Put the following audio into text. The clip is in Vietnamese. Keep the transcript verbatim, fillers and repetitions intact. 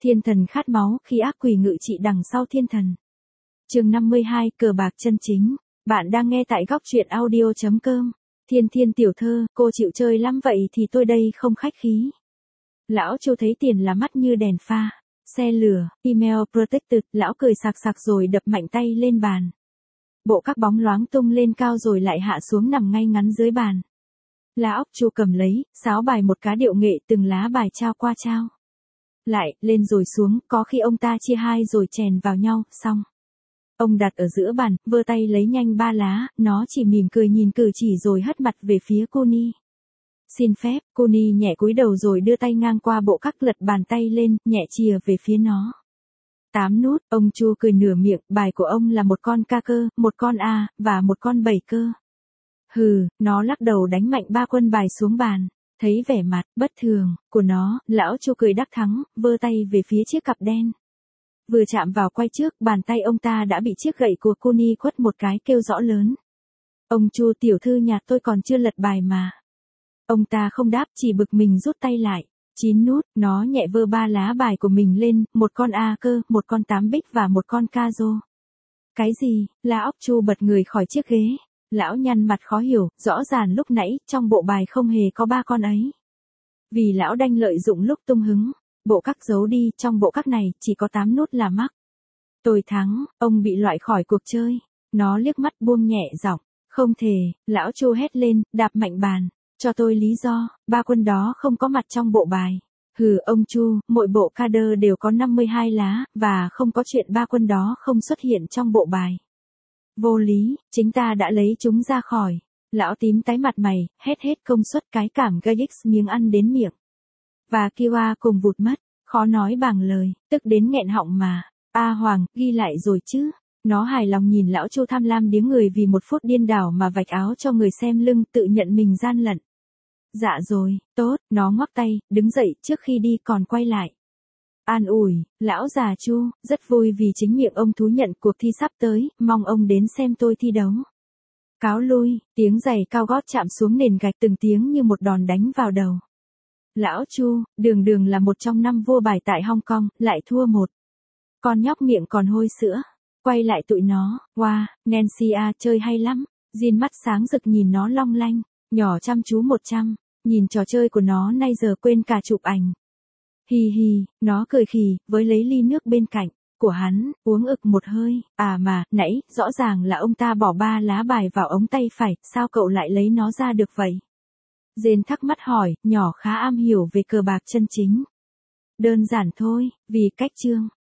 Thiên thần khát máu khi ác quỷ ngự trị đằng sau thiên thần. Chương năm mươi hai, cờ bạc chân chính. Bạn đang nghe tại góc truyện audio chấm com. Thiên Thiên tiểu thơ, cô chịu chơi lắm vậy thì tôi đây không khách khí. Lão Chu thấy tiền là mắt như đèn pha. Xe lửa, email protected, lão cười sặc sặc rồi đập mạnh tay lên bàn. Bộ các bóng loáng tung lên cao rồi lại hạ xuống nằm ngay ngắn dưới bàn. Lão Chu cầm lấy, sáo bài một cá điệu nghệ từng lá bài trao qua trao. Lại, lên rồi xuống, có khi ông ta chia hai rồi chèn vào nhau, xong. Ông đặt ở giữa bàn, vơ tay lấy nhanh ba lá, nó chỉ mỉm cười nhìn cử chỉ rồi hất mặt về phía cô Ni. Xin phép, cô Ni nhẹ cúi đầu rồi đưa tay ngang qua bộ các lật bàn tay lên, nhẹ chìa về phía nó. Tám nút, ông Chu cười nửa miệng, bài của ông là một con ca cơ, một con A, và một con bảy cơ. Hừ, nó lắc đầu đánh mạnh ba quân bài xuống bàn. Thấy vẻ mặt bất thường của nó, lão Chu cười đắc thắng, vơ tay về phía chiếc cặp đen. Vừa chạm vào quay trước, bàn tay ông ta đã bị chiếc gậy của cô Ni quất một cái kêu rõ lớn. Ông Chu tiểu thư nhà tôi còn chưa lật bài mà. Ông ta không đáp, chỉ bực mình rút tay lại. Chín nút, nó nhẹ vơ ba lá bài của mình lên, một con A cơ, một con tám bích và một con ca rô. Cái gì? Lão Chu bật người khỏi chiếc ghế. Lão nhăn mặt khó hiểu, rõ ràng lúc nãy, trong bộ bài không hề có ba con ấy. Vì lão đanh lợi dụng lúc tung hứng, bộ các giấu đi, trong bộ các này, chỉ có tám nút là mắc. Tôi thắng, ông bị loại khỏi cuộc chơi. Nó liếc mắt buông nhẹ giọng, không thể, lão Chu hét lên, đạp mạnh bàn. Cho tôi lý do, ba quân đó không có mặt trong bộ bài. Hừ ông Chu, mỗi bộ ca đơ đều có năm mươi hai lá, và không có chuyện ba quân đó không xuất hiện trong bộ bài. Vô lý, chính ta đã lấy chúng ra khỏi. Lão tím tái mặt mày, hết hết công suất cái cảm gây ích miếng ăn đến miệng. Và Kiwa cùng vụt mất, khó nói bằng lời, tức đến nghẹn họng mà. A Hoàng, ghi lại rồi chứ. Nó hài lòng nhìn lão Chu tham lam điếng người vì một phút điên đảo mà vạch áo cho người xem lưng, tự nhận mình gian lận. Dạ rồi, tốt, nó ngoắc tay, đứng dậy trước khi đi còn quay lại. An ủi, lão già Chu, rất vui vì chính miệng ông thú nhận cuộc thi sắp tới, mong ông đến xem tôi thi đấu. Cáo lui, tiếng giày cao gót chạm xuống nền gạch từng tiếng như một đòn đánh vào đầu. Lão Chu, đường đường là một trong năm vua bài tại Hong Kong, lại thua một. Con nhóc miệng còn hôi sữa. Quay lại tụi nó, wow, Nancy à, chơi hay lắm. Jin mắt sáng rực nhìn nó long lanh, nhỏ chăm chú một trăm, nhìn trò chơi của nó nay giờ quên cả chụp ảnh. Hi hi, nó cười khì, với lấy ly nước bên cạnh, của hắn, uống ực một hơi, à mà, nãy, rõ ràng là ông ta bỏ ba lá bài vào ống tay phải, sao cậu lại lấy nó ra được vậy? Jane thắc mắc hỏi, nhỏ khá am hiểu về cờ bạc chân chính. Đơn giản thôi, vì cách chương.